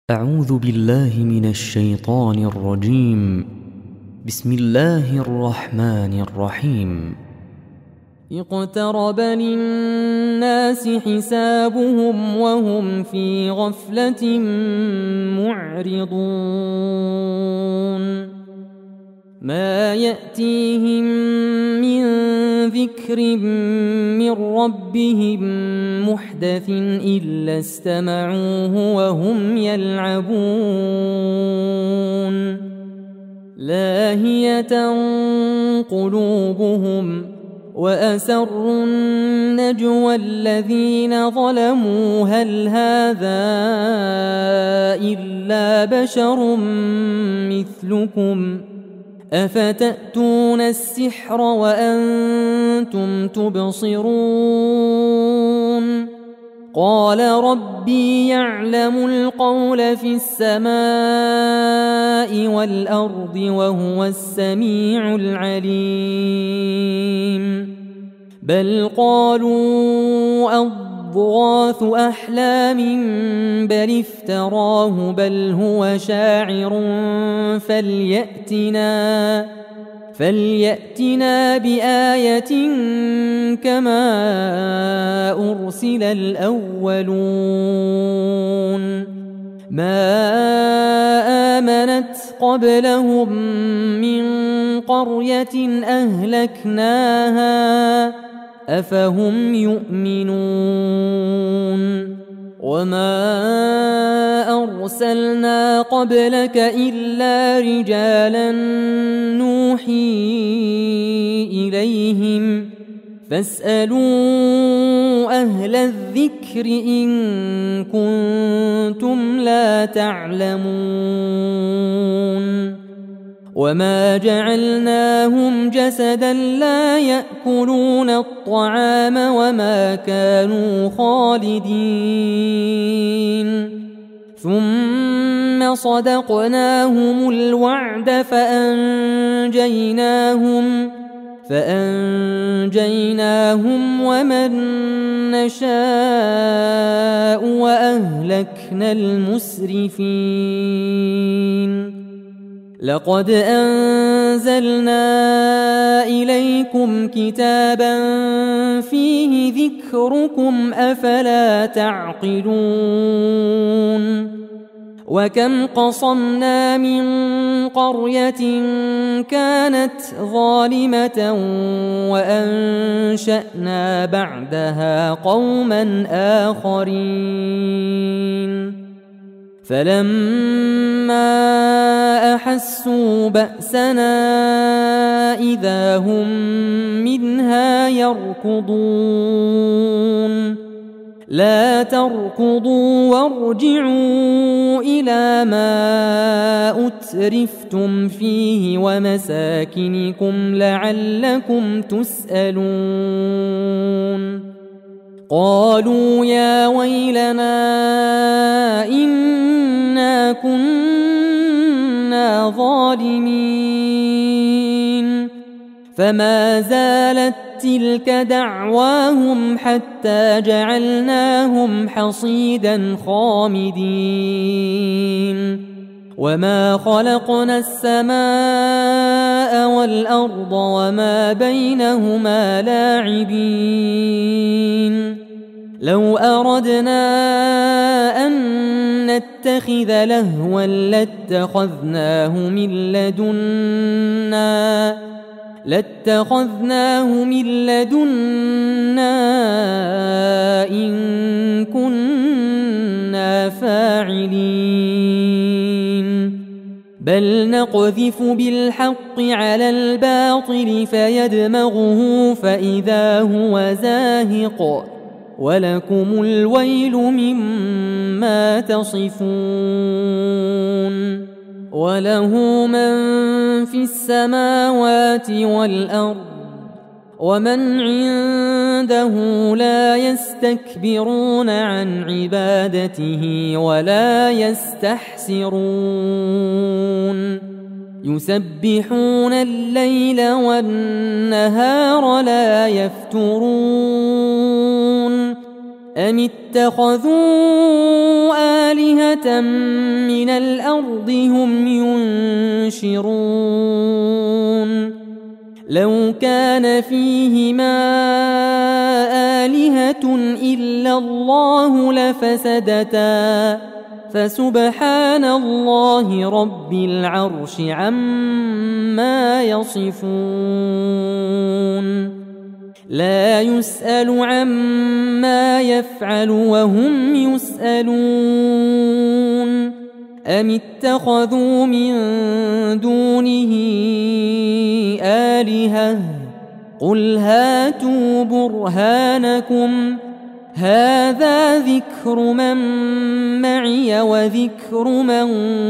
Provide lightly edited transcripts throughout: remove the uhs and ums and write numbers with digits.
أعوذ بالله من الشيطان الرجيم. بسم الله الرحمن الرحيم. اقترب للناس حسابهم وهم في غفلة معرضون ما يأتيهم من ذكر من ربهم محدث إلا استمعوه وهم يلعبون لاهية قلوبهم وأسروا النجوى الذين ظلموا هل هذا إلا بشر مثلكم أفتأتون السحر وأنتم تبصرون قال ربي يعلم القول في السماء والأرض وهو السميع العليم بل قالوا أضغاث أحلام بل افتراه بل هو شاعر فليأتنا بآية كما أرسل الأولون ما آمنت قبلهم من قرية أهلكناها أفهم يؤمنون وما أرسلنا قبلك إلا رجالا نوحي إليهم فاسألوا أهل الذكر إن كنتم لا تعلمون وما جعلناهم جسدا لا يأكلون الطعام وما كانوا خالدين ثم صدقناهم الوعد فأنجيناهم ومن نشاء وأهلكنا المسرفين لقد أنزلنا إليكم كتابا فيه ذكركم أفلا تعقلون وكم قصمنا من قرية كانت ظالمة وأنشأنا بعدها قوما آخرين فلما أحسوا بأسنا إذا هم منها يركضون لا تركضوا وارجعوا إلى ما أترفتم فيه ومساكنكم لعلكم تسألون قالوا يا ويلنا إنا كنا ظالمين فما زالت تلك دعواهم حتى جعلناهم حصيدا خامدين وما خلقنا السماء والأرض وما بينهما لاعبين لو أردنا أن نتخذ لهوا لاتخذناه من لدنا إن كنا فاعلين بل نقذف بالحق على الباطل فيدمغه فإذا هو زاهق ولكم الويل مما تصفون وله من في السماوات والأرض ومن عنده لا يستكبرون عن عبادته ولا يستحسرون يسبحون الليل والنهار لا يفترون أم اتخذوا آلهة من الأرض هم ينشرون لو كان فيهما آلهة إلا الله لفسدتا فسبحان الله رب العرش عما يصفون لا يسأل عما يفعل وهم يسألون أم اتخذوا من دونه آلهة قل هاتوا برهانكم هذا ذكر من معي وذكر من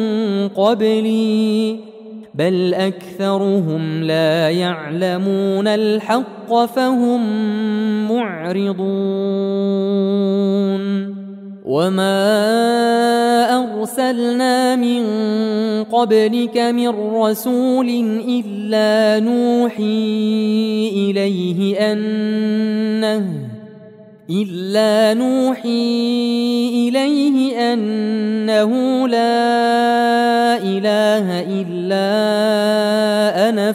قبلي بل أكثرهم لا يعلمون الحق فهم معرضون وما أرسلنا من قبلك من رسول إلا نوحي إليه أنه لا إله إلا أنا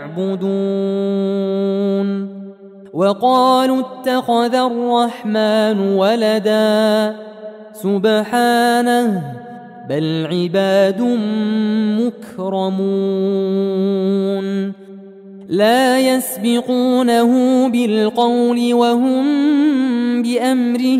فاعبدون وقالوا اتخذ الرحمن ولدا سبحانه بل عباد مكرمون لا يسبقونه بالقول وهم بأمره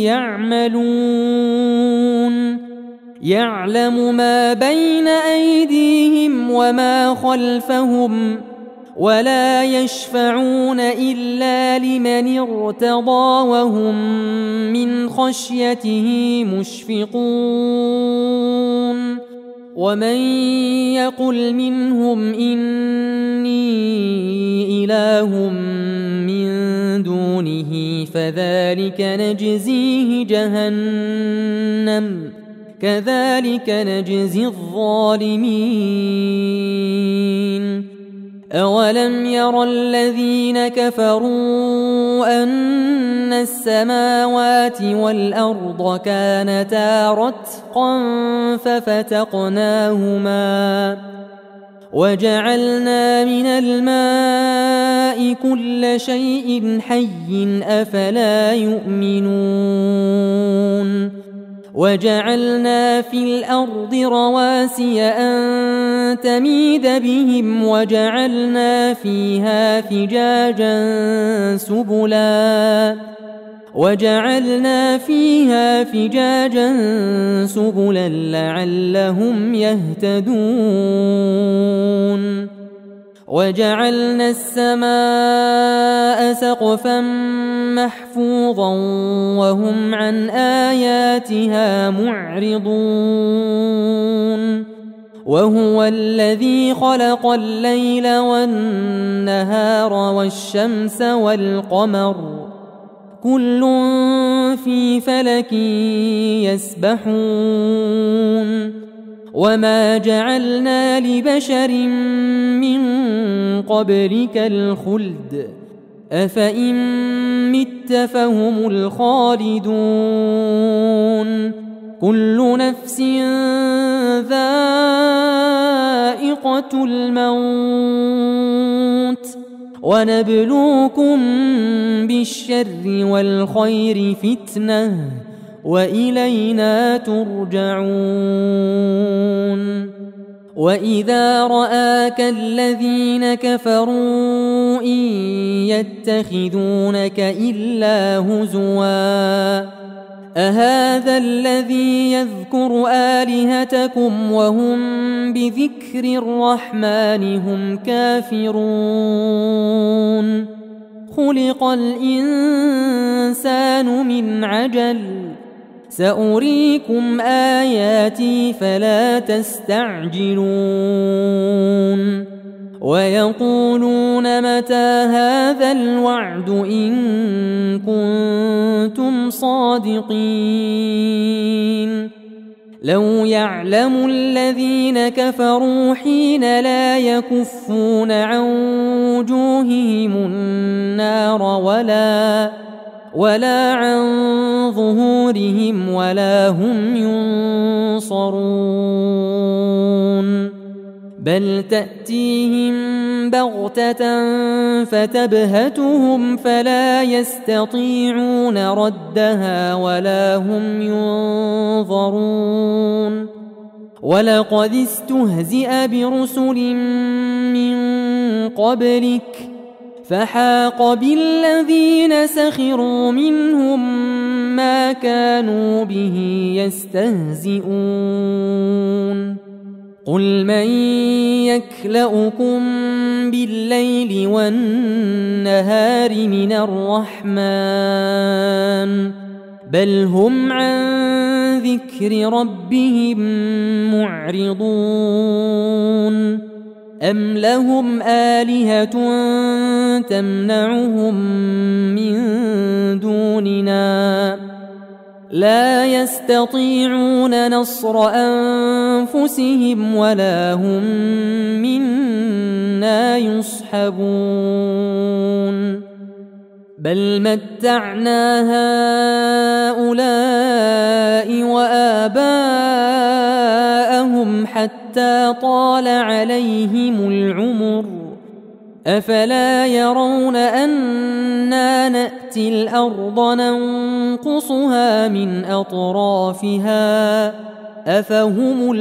يعملون يعلم ما بين أيديهم وما خلفهم ولا يشفعون إلا لمن ارتضى وهم من خشيته مشفقون ومن يقل منهم إني إله من دونه فذلك نجزيه جهنم كذلك نجزي الظالمين أولم ير الذين كفروا أن السماوات والأرض كانتا رتقا ففتقناهما وجعلنا من الماء كل شيء حي أفلا يؤمنون وجعلنا في الأرض رواسي أن تميد بهم وجعلنا فيها فجاجا سبلا لعلهم يهتدون وجعلنا السماء سقفا محفوظا وهم عن آياتها معرضون وهو الذي خلق الليل والنهار والشمس والقمر كل في فلك يسبحون وما جعلنا لبشر من قبلك الخلد أفإن مت فهم الخالدون كل نفس ذائقة الموت ونبلوكم بالشر والخير فتنة وإلينا ترجعون وإذا رآك الذين كفروا إن يتخذونك إلا هزوا أهذا الذي يذكر آلهتكم وهم بذكر الرحمن هم كافرون خلق الإنسان من عجل سأريكم آياتي فلا تستعجلون ويقولون متى هذا الوعد إن كنتم صادقين لو يعلم الذين كفروا حين لا يكفون عن وجوههم النار ولا عن ظهورهم ولا هم ينصرون بل تأتيهم بغتة فتبهتهم فلا يستطيعون ردها ولا هم ينظرون ولقد استهزئ برسل من قبلك فحاق بالذين سخروا منهم ما كانوا به يستهزئون قل من يكلؤكم بالليل والنهار من الرحمن بل هم عن ذكر ربهم معرضون أم لهم آلهة تمنعهم من دوننا لا يستطيعون نصر أنفسهم ولا هم منا يصحبون بل متعنا هؤلاء وآباءهم حتى طال عليهم العمر أفلا يرون أنا نأتي الأرض ننقصها من أطرافها أفهم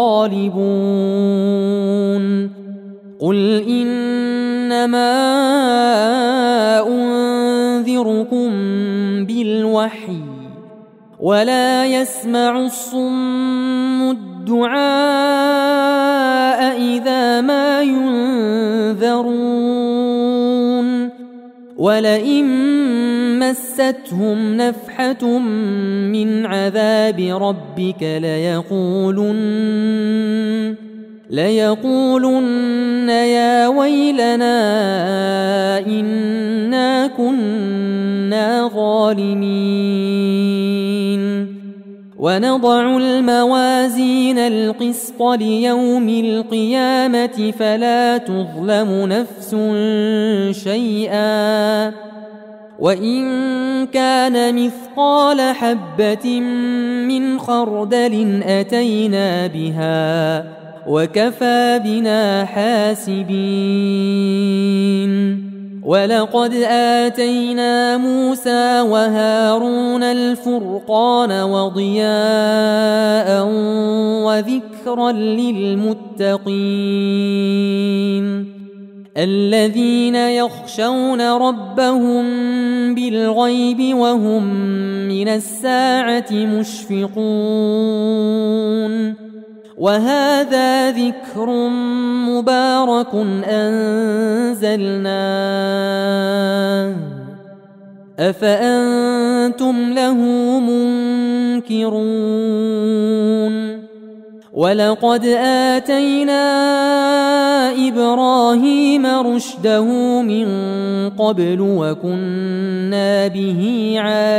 الغالبون قل إنما أنذركم بالوحي ولا يسمع الصم الدعاء إذا ما ينذرون ولئن مستهم نفحة من عذاب ربك ليقولن يا ويلنا إنا كنا ظالمين ونضع الموازين القسط ليوم القيامة فلا تظلم نفس شيئا وإن كان مثقال حبة من خردل أتينا بها وكفى بنا حاسبين ولقد آتينا موسى وهارون الفرقان وضياء وذكرا للمتقين الذين يخشون ربهم بالغيب وهم من الساعة مشفقون وهذا ذكر مبارك أنزلناه أفأنتم له منكرون ولقد آتينا إبراهيم رشده من قبل وكنا به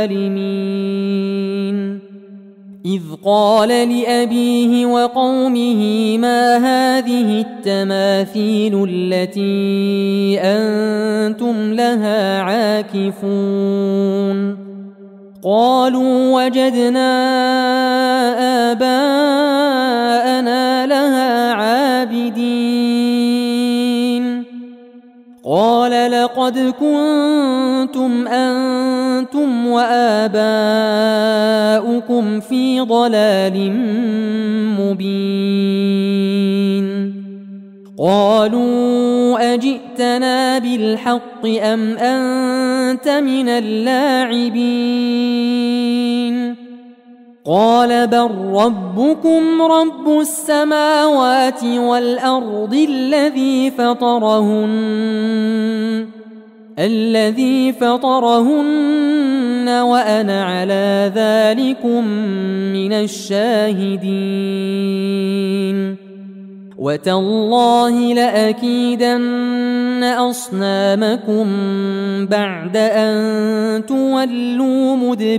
عالمين إذ قال لأبيه وقومه ما هذه التماثيل التي أنتم لها عاكفون قالوا وجدنا آباءنا لها عابدين قال لقد كنتم أنتم وآباؤكم في ضلال مبين قالوا أجئتنا بالحق أم أنت من اللاعبين قال بل ربكم رب السماوات والأرض الذي فطرهن وأنا على ذلكم من الشاهدين وتالله لأكيدن أصنامكم بعد أن تولوا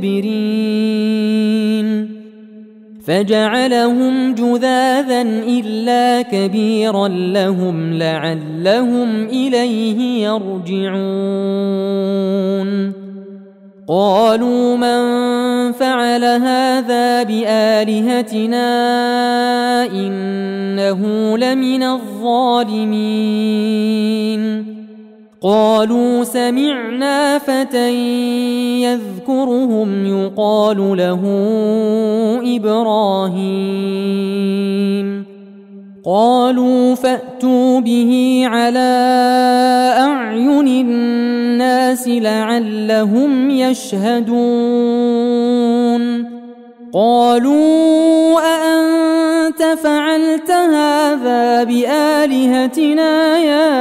مدبرين فجعلهم جذاذا إلا كبيرا لهم لعلهم إليه يرجعون قالوا من فعل هذا بآلهتنا إنه لمن الظالمين قالوا سمعنا فتى يذكرهم يقال له إبراهيم قالوا فأتوا به على أعين الناس لعلهم يشهدون قالوا أأنت فعلت هذا بآلهتنا يا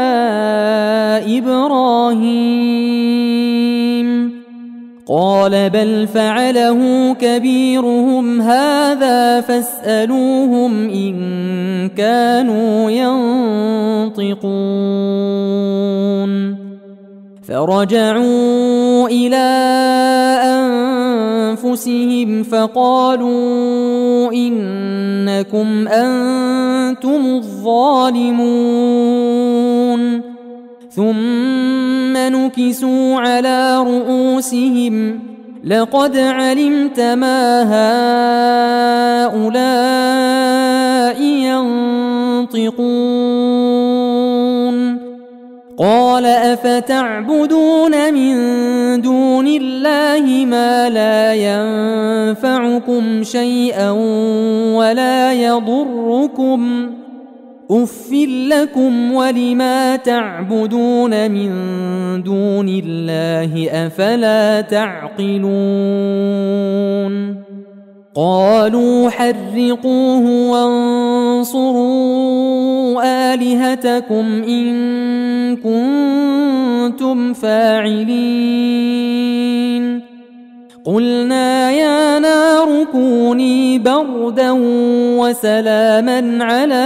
إبراهيم قال بل فعله كبيرهم هذا فاسألوهم إن كانوا ينطقون فرجعوا إلى أنفسهم فقالوا إنكم أنتم الظالمون ثم نكسوا على رؤوسهم لقد علمت ما هؤلاء ينطقون قال أفتعبدون من دون الله ما لا ينفعكم شيئا ولا يضركم أف لكم ولما تعبدون من دون الله أفلا تعقلون قالوا حرقوه وانصروا آلهتكم إن كنتم فاعلين قلنا يا نار كوني بردا وسلاما على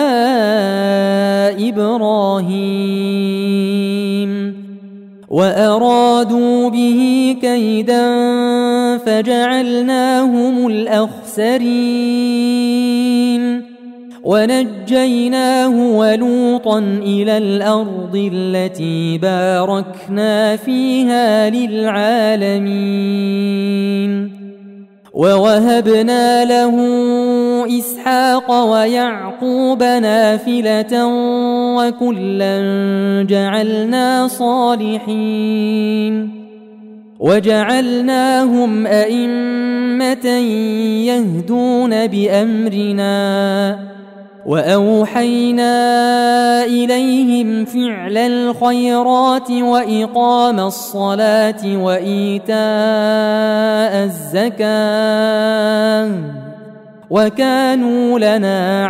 إبراهيم وأرادوا به كيدا فجعلناهم الأخسرين ونجيناه ولوطا إلى الأرض التي باركنا فيها للعالمين ووهبنا له إسحاق ويعقوب نافلة وكلا جعلنا صالحين وجعلناهم أئمة يهدون بأمرنا وأوحينا إليهم فعل الخيرات وإقام الصلاة وإيتاء الزكاة وكانوا لنا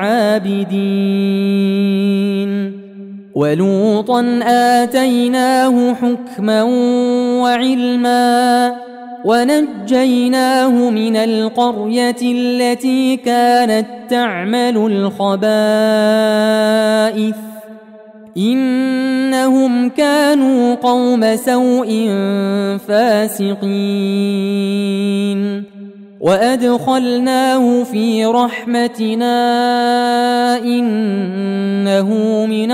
عابدين ولوطا آتيناه حكما وعلما ونجيناه من القرية التي كانت تعمل الخبائث إنهم كانوا قوم سوء فاسقين وأدخلناه في رحمتنا إنه من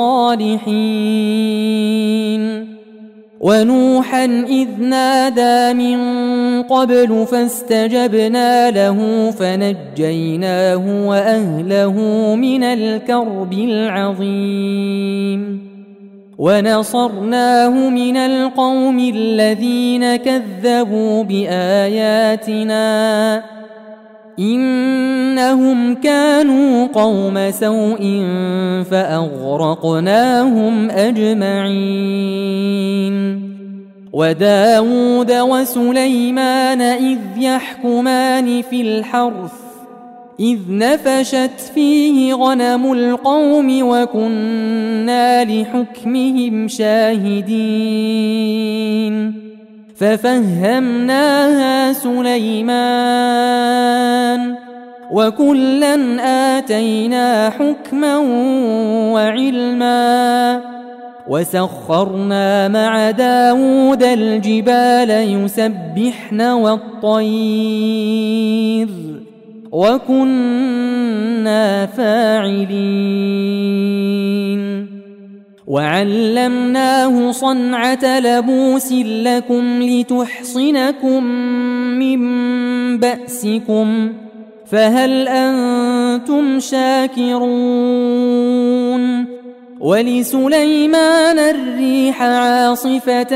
الصالحين ونوحا إذ نادى من قبل فاستجبنا له فنجيناه وأهله من الكرب العظيم ونصرناه من القوم الذين كذبوا بآياتنا إنهم كانوا قوم سوء فأغرقناهم أجمعين وداود وسليمان إذ يحكمان في الحرث إذ نفشت فيه غنم القوم وكنا لحكمهم شاهدين ففهمناها سليمان وكلا آتينا حكما وعلما وسخرنا مع داود الجبال يسبحن والطير وكنا فاعلين وعلمناه صنعة لبوس لكم لتحصنكم من بأسكم فهل أنتم شاكرون ولسليمان الريح عاصفة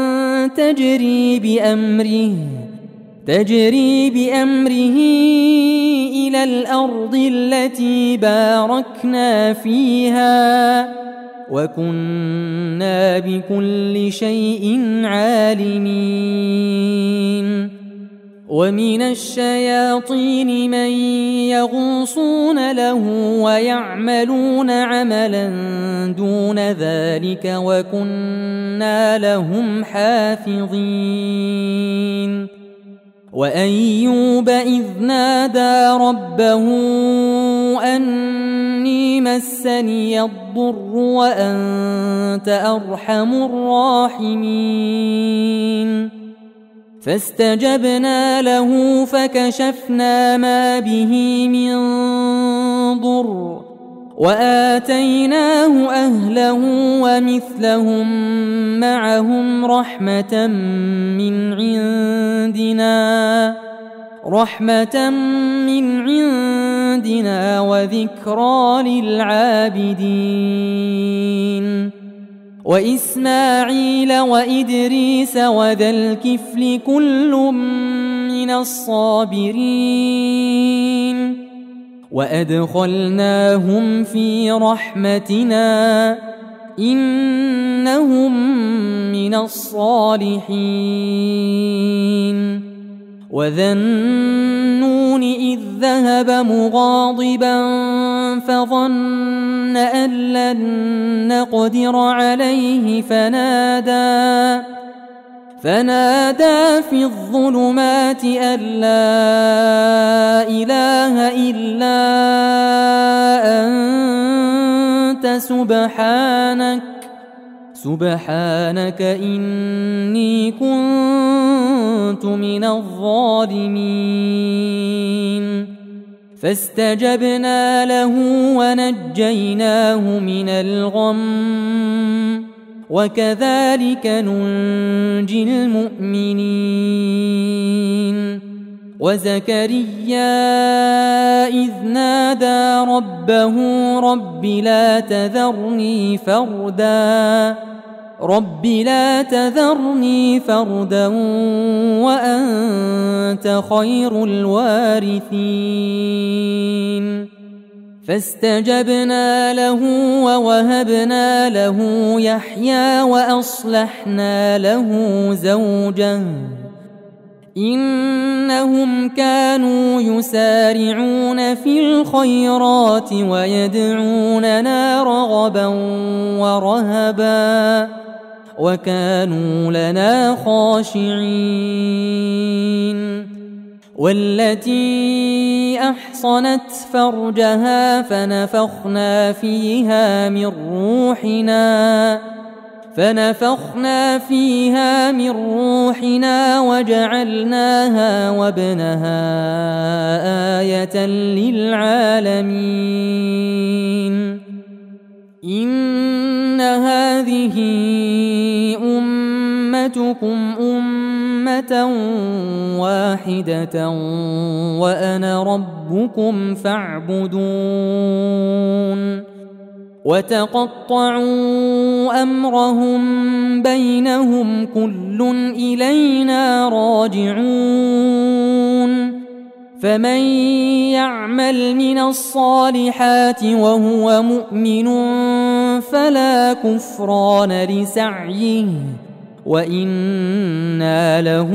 تجري بأمره إلى الأرض التي باركنا فيها وكنا بكل شيء عالمين ومن الشياطين من يغوصون له ويعملون عملا دون ذلك وكنا لهم حافظين وأيوب إذ نادى ربه أني مسني الضر وأنت أرحم الراحمين فاستجبنا له فكشفنا ما به من ضر وآتيناه أهله ومثلهم معهم رحمة من عندنا وذكرى للعابدين وإسماعيل وإدريس وذا الكفل كل من الصابرين وأدخلناهم في رحمتنا إنهم من الصالحين وذا النون إذ ذهب مغاضبا فظن أن لن نقدر عليه فنادى في الظلمات أن لا إله إلا أنت سبحانك إني كنت من الظالمين فاستجبنا له ونجيناه من الغم وكذلك ننجي المؤمنين وزكريا إذ نادى ربه رب لا تذرني فردا وأنت خير الوارثين فاستجبنا له ووهبنا له يحيى وأصلحنا له زوجه إنهم كانوا يسارعون في الخيرات ويدعوننا رغبا ورهبا وكانوا لنا خاشعين والتي أحصنت فرجها فنفخنا فيها من روحنا وجعلناها وابنها آية للعالمين إن هذه أمتكم أمة واحدة وأنا ربكم فاعبدون وتقطعوا أمرهم بينهم كل إلينا راجعون فمن يعمل من الصالحات وهو مؤمن فلا كفران لسعيه وإنا له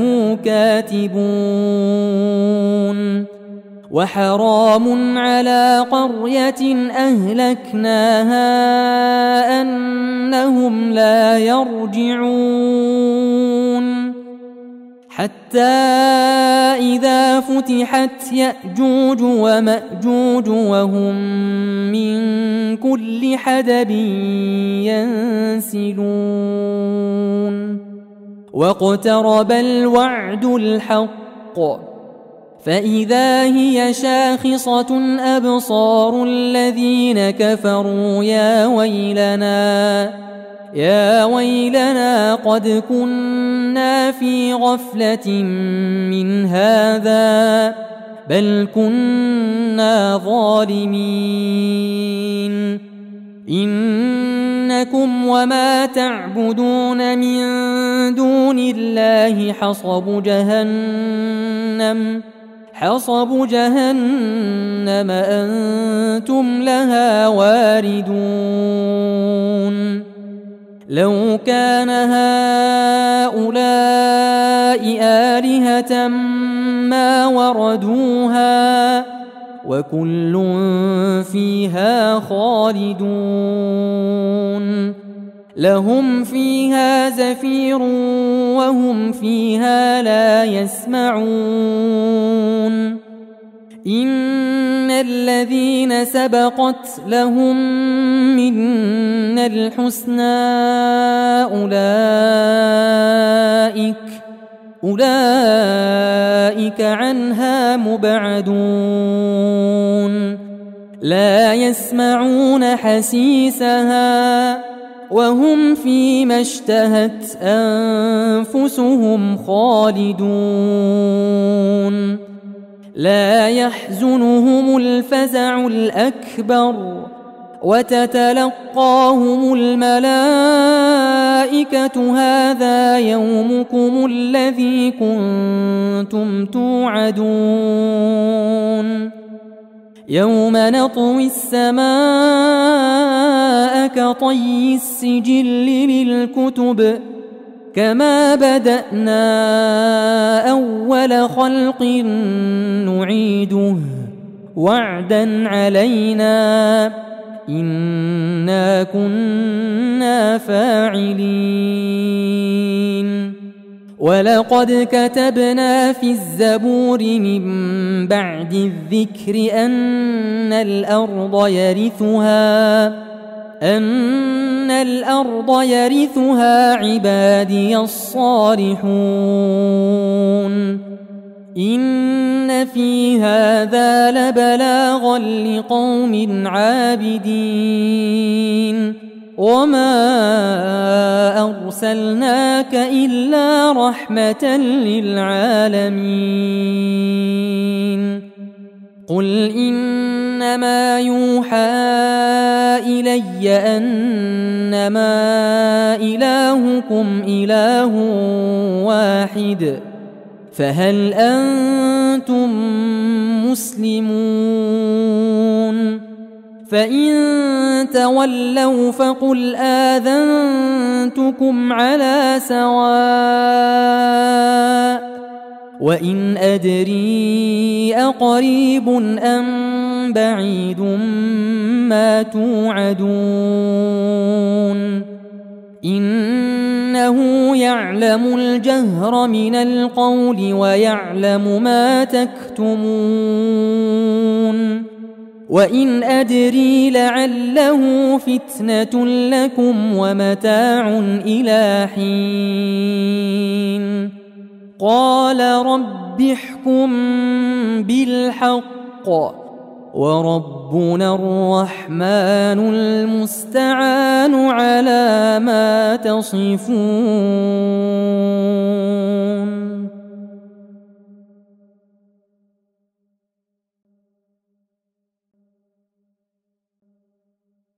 كاتبون وحرام على قرية أهلكناها أنهم لا يرجعون حتى إذا فتحت يأجوج ومأجوج وهم من كل حدب ينسلون واقترب الوعد الحق فإذا هي شاخصة أبصار الذين كفروا يا ويلنا قد كنا في غفلة من هذا بل كنا ظالمين إنكم وما تعبدون من دون الله حصب جهنم أنتم لها واردون لو كان هؤلاء آلهة ما وردوها وكل فيها خالدون لهم فيها زفير وهم فيها لا يسمعون إن الذين سبقت لهم منا الحسنى أولئك عنها مبعدون لا يسمعون حسيسها وهم فيما اشتهت أنفسهم خالدون لا يحزنهم الفزع الأكبر وتتلقاهم الملائكة هذا يومكم الذي كنتم توعدون يوم نطوي السماء كطي السجل للكتب كما بدأنا أول خلق نعيده وعدا علينا إنا كنا فاعلين ولقد كتبنا في الزبور من بعد الذكر أن الأرض يرثها عبادي الصالحون إن في هذا لبلاغا لقوم عابدين وما أرسلناك إلا رحمة للعالمين قل إنما يوحى إلي أنما إلهكم إله واحد فهل أنتم مسلمون فإن تولوا فقل آذنتكم على سواء وإن أدري أقريب أم بعيد ما توعدون إنه يعلم الجهر من القول ويعلم ما تكتمون وإن أدري لعله فتنة لكم ومتاع إلى حين قال رب احكم بالحق وربنا الرحمن المستعان على ما تصفون